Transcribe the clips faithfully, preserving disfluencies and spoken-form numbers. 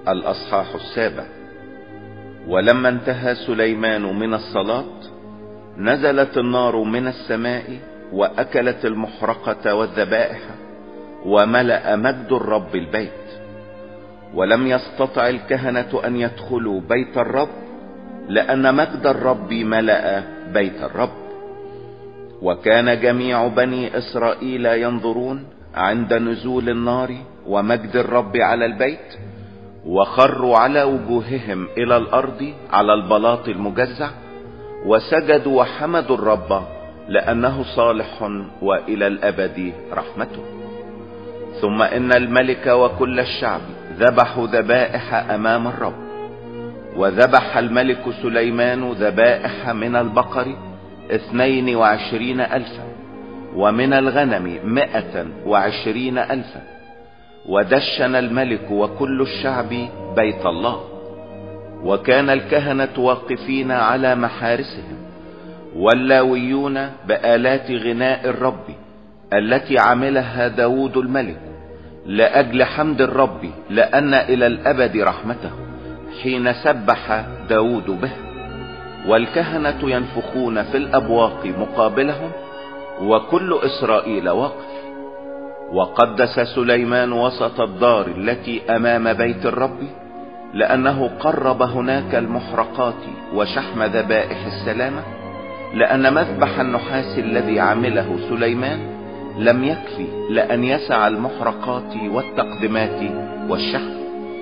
الأصحاح السابع. ولما انتهى سليمان من الصلاة نزلت النار من السماء وأكلت المحرقة والذبائح، وملأ مجد الرب البيت. ولم يستطع الكهنة أن يدخلوا بيت الرب، لأن مجد الرب ملأ بيت الرب. وكان جميع بني إسرائيل ينظرون عند نزول النار ومجد الرب على البيت، وخروا على وجوههم إلى الأرض على البلاط المجزع، وسجدوا وحمدوا الرب لأنه صالح وإلى الأبد رحمته. ثم إن الملك وكل الشعب ذبحوا ذبائح أمام الرب. وذبح الملك سليمان ذبائح من البقر اثنين وعشرين ألفا، ومن الغنم مائة وعشرين ألفا. ودشن الملك وكل الشعب بيت الله. وكان الكهنة واقفين على محارسهم، واللاويون بآلات غناء الرب التي عملها داود الملك لأجل حمد الرب، لأن إلى الأبد رحمته، حين سبح داود به. والكهنة ينفخون في الأبواق مقابلهم، وكل إسرائيل واقف. وقدس سليمان وسط الدار التي أمام بيت الرب، لأنه قرب هناك المحرقات وشحم ذبائح السلامة، لأن مذبح النحاس الذي عمله سليمان لم يكفي لأن يسع المحرقات والتقدمات والشحم.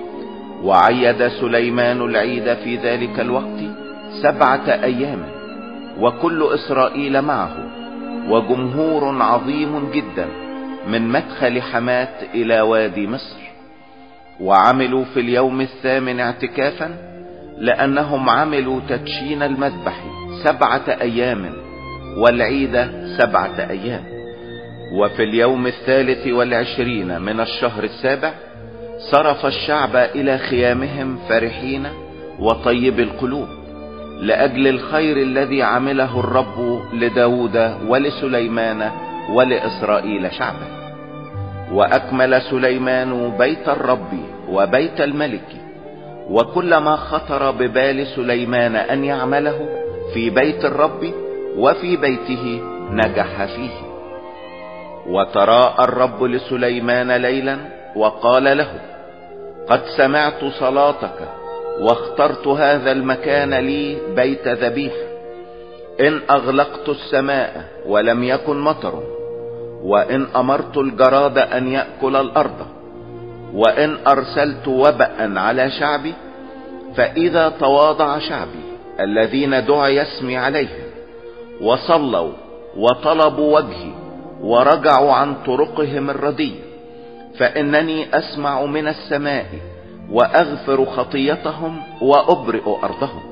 وعيد سليمان العيد في ذلك الوقت سبعة أيام، وكل إسرائيل معه، وجمهور عظيم جدا من مدخل حمات إلى وادي مصر. وعملوا في اليوم الثامن اعتكافا، لأنهم عملوا تدشين المذبح سبعة أيام، والعيد سبعة أيام. وفي اليوم الثالث والعشرين من الشهر السابع صرف الشعب إلى خيامهم فرحين وطيب القلوب، لأجل الخير الذي عمله الرب لداود ولسليمان ولإسرائيل شعبه. وأكمل سليمان بيت الرب وبيت الملك، وكل ما خطر ببال سليمان أن يعمله في بيت الرب وفي بيته نجح فيه. وتراءى الرب لسليمان ليلا وقال له: قد سمعت صلاتك، واخترت هذا المكان لي بيت ذبيح. إن أغلقت السماء ولم يكن مطر، وإن أمرت الجراد أن يأكل الأرض، وإن أرسلت وبأ على شعبي، فإذا تواضع شعبي الذين دعي اسمي عليهم وصلوا وطلبوا وجهي ورجعوا عن طرقهم الردية، فإنني أسمع من السماء وأغفر خطيتهم وأبرئ أرضهم.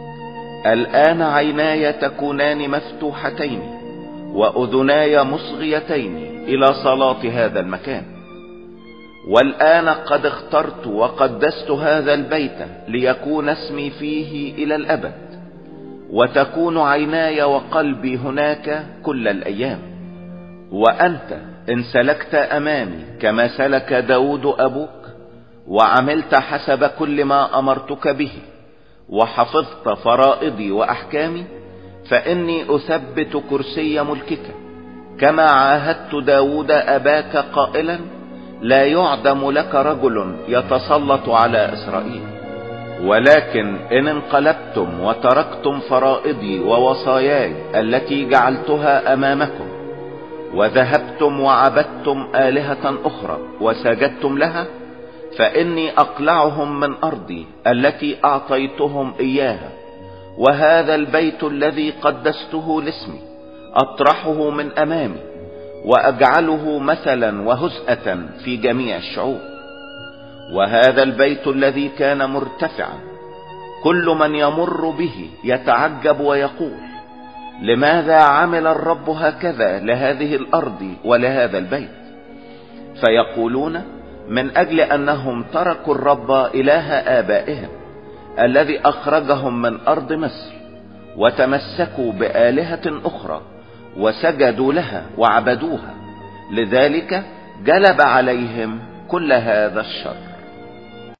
الآن عيناي تكونان مفتوحتين وأذناي مصغيتين إلى صلاة هذا المكان. والآن قد اخترت وقدست هذا البيت ليكون اسمي فيه إلى الأبد، وتكون عيناي وقلبي هناك كل الأيام. وأنت إن سلكت أمامي كما سلك داود أبوك، وعملت حسب كل ما أمرتك به، وحفظت فرائضي وأحكامي، فإني أثبت كرسي ملكك، كما عاهدت داود أباك قائلا: لا يعدم لك رجل يتسلط على إسرائيل. ولكن إن انقلبتم وتركتم فرائضي ووصاياي التي جعلتها أمامكم، وذهبتم وعبدتم آلهة أخرى وسجدتم لها، فإني أقلعهم من أرضي التي أعطيتهم إياها، وهذا البيت الذي قدسته لاسمي أطرحه من أمامي، وأجعله مثلا وهزءة في جميع الشعوب. وهذا البيت الذي كان مرتفعا كل من يمر به يتعجب ويقول: لماذا عمل الرب هكذا لهذه الأرض ولهذا البيت؟ فيقولون: من أجل أنهم تركوا الرب إله آبائهم الذي أخرجهم من أرض مصر، وتمسكوا بآلهة أخرى وسجدوا لها وعبدوها، لذلك جلب عليهم كل هذا الشر.